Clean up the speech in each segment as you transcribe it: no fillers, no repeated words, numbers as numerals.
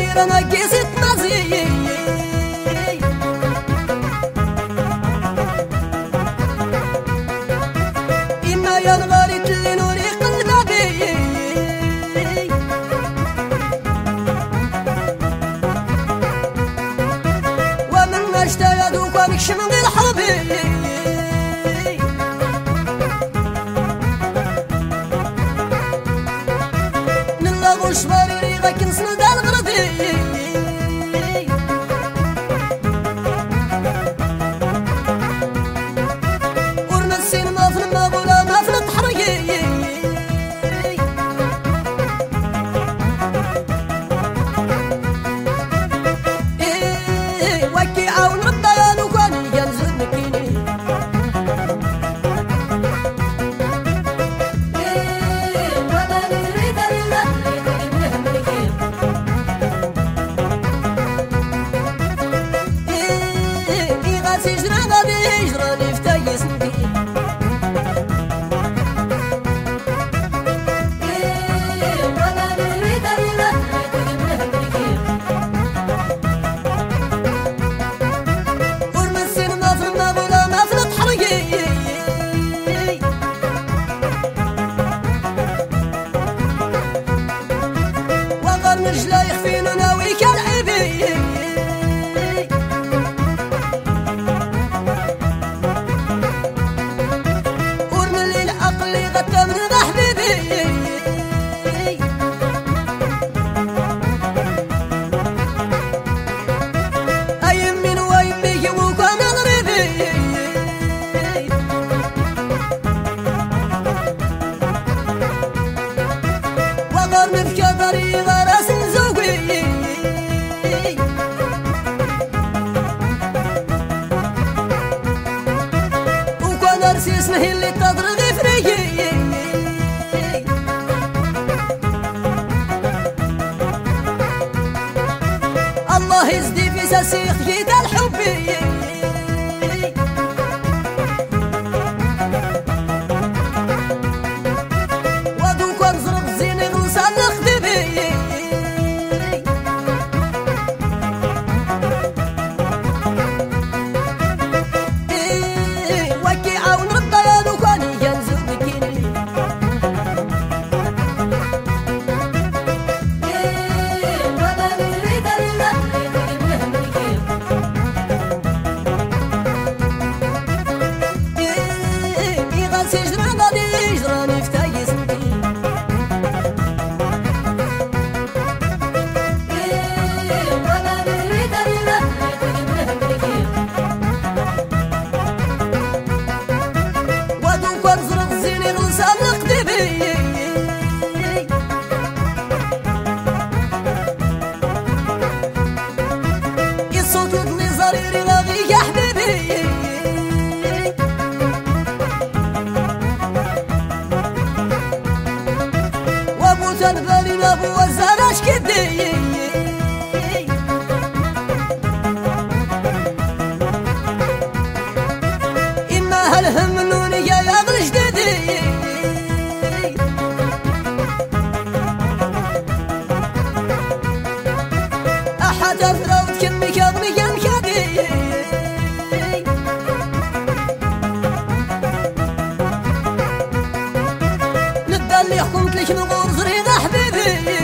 غير انا قيست مزي إما ينغري تلي نوري قلبي ومن اشتاق دوك نكشم من الحربي نلغوش باريري غاك نسند الغردي ورنسين ما في المغولا ما في التحرقي وكي عاون ربا يا نوكاني ينزل مكيني يجراني في تايسنتي وانا نريد الله ورمسين ما في المغولا ما في التحرقي وغر نرجلا يخفين ناوي كالعيبي من حبيبي أيمين ويمي وكان غريبي وغر نبكى طريقة راس زوقي وكان رسيس مهي اللي تضرغي فريقي الله يزدي في ساسيخ جيد الحبي ودوك انزرق زيني غلسان نخدبي وكي عاون ربا يا دوكاني ينزل بكيني يجراني في تايسنتي وانا نريد الله ودوك انزرق زيني غلسان نقدبي الصوت يضني زريري لاغي يا حبيبي بالي نابو وزاراش كدي إما هالهم نوني يا غل جديدي أحد أفراود كمي كاظمي كم كدي نبدا اللي حكمت لك نغور زريد حبيبي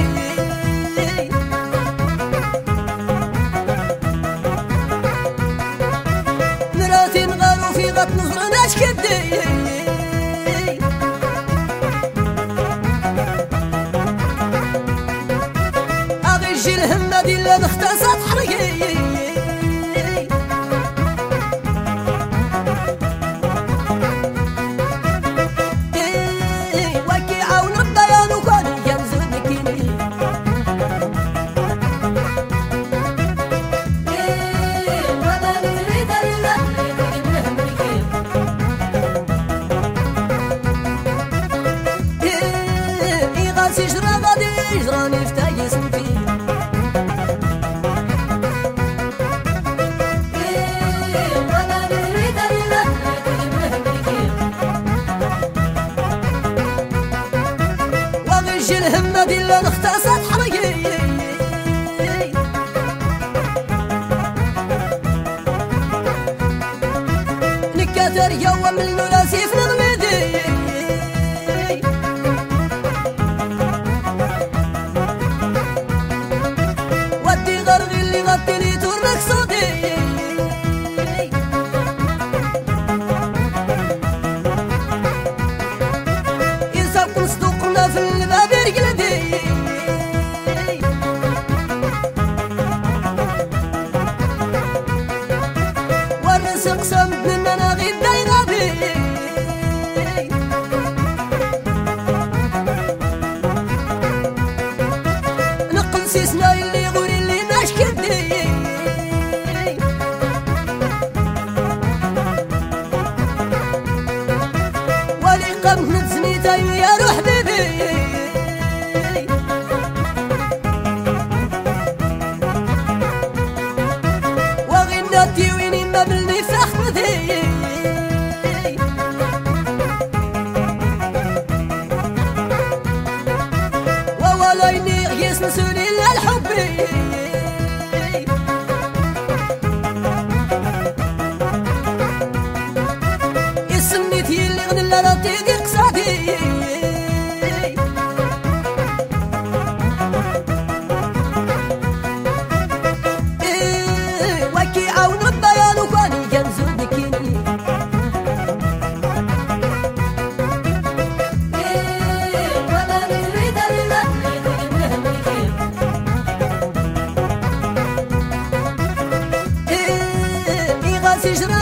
مراتي نغارو في غط نظرناش كدي أغي الجي الهمة دي اللي نختاسات حرقي وكي عاون ربا يا نوكاني ينزل بكيني وانا نريد الله غاسي جرى غادي يجراني في تايسنتي غرغي اللي غطيني تورك صوتي يساق نصدقنا في الباب رجلدي والرزق سمد اننا غدا يغابي نقل سيسنا اللي غوري اللي ناشكدي ولي قمت نتزنيتا يا روح بيبي وغناتي ويني ما بلني فخذي وواليني غيس نسوني للحبي يسميتي اللي غنى لا تيدي قصادي وكي عاون الضيان وكاني كنزو بكيني ولا نريد الا يغاسي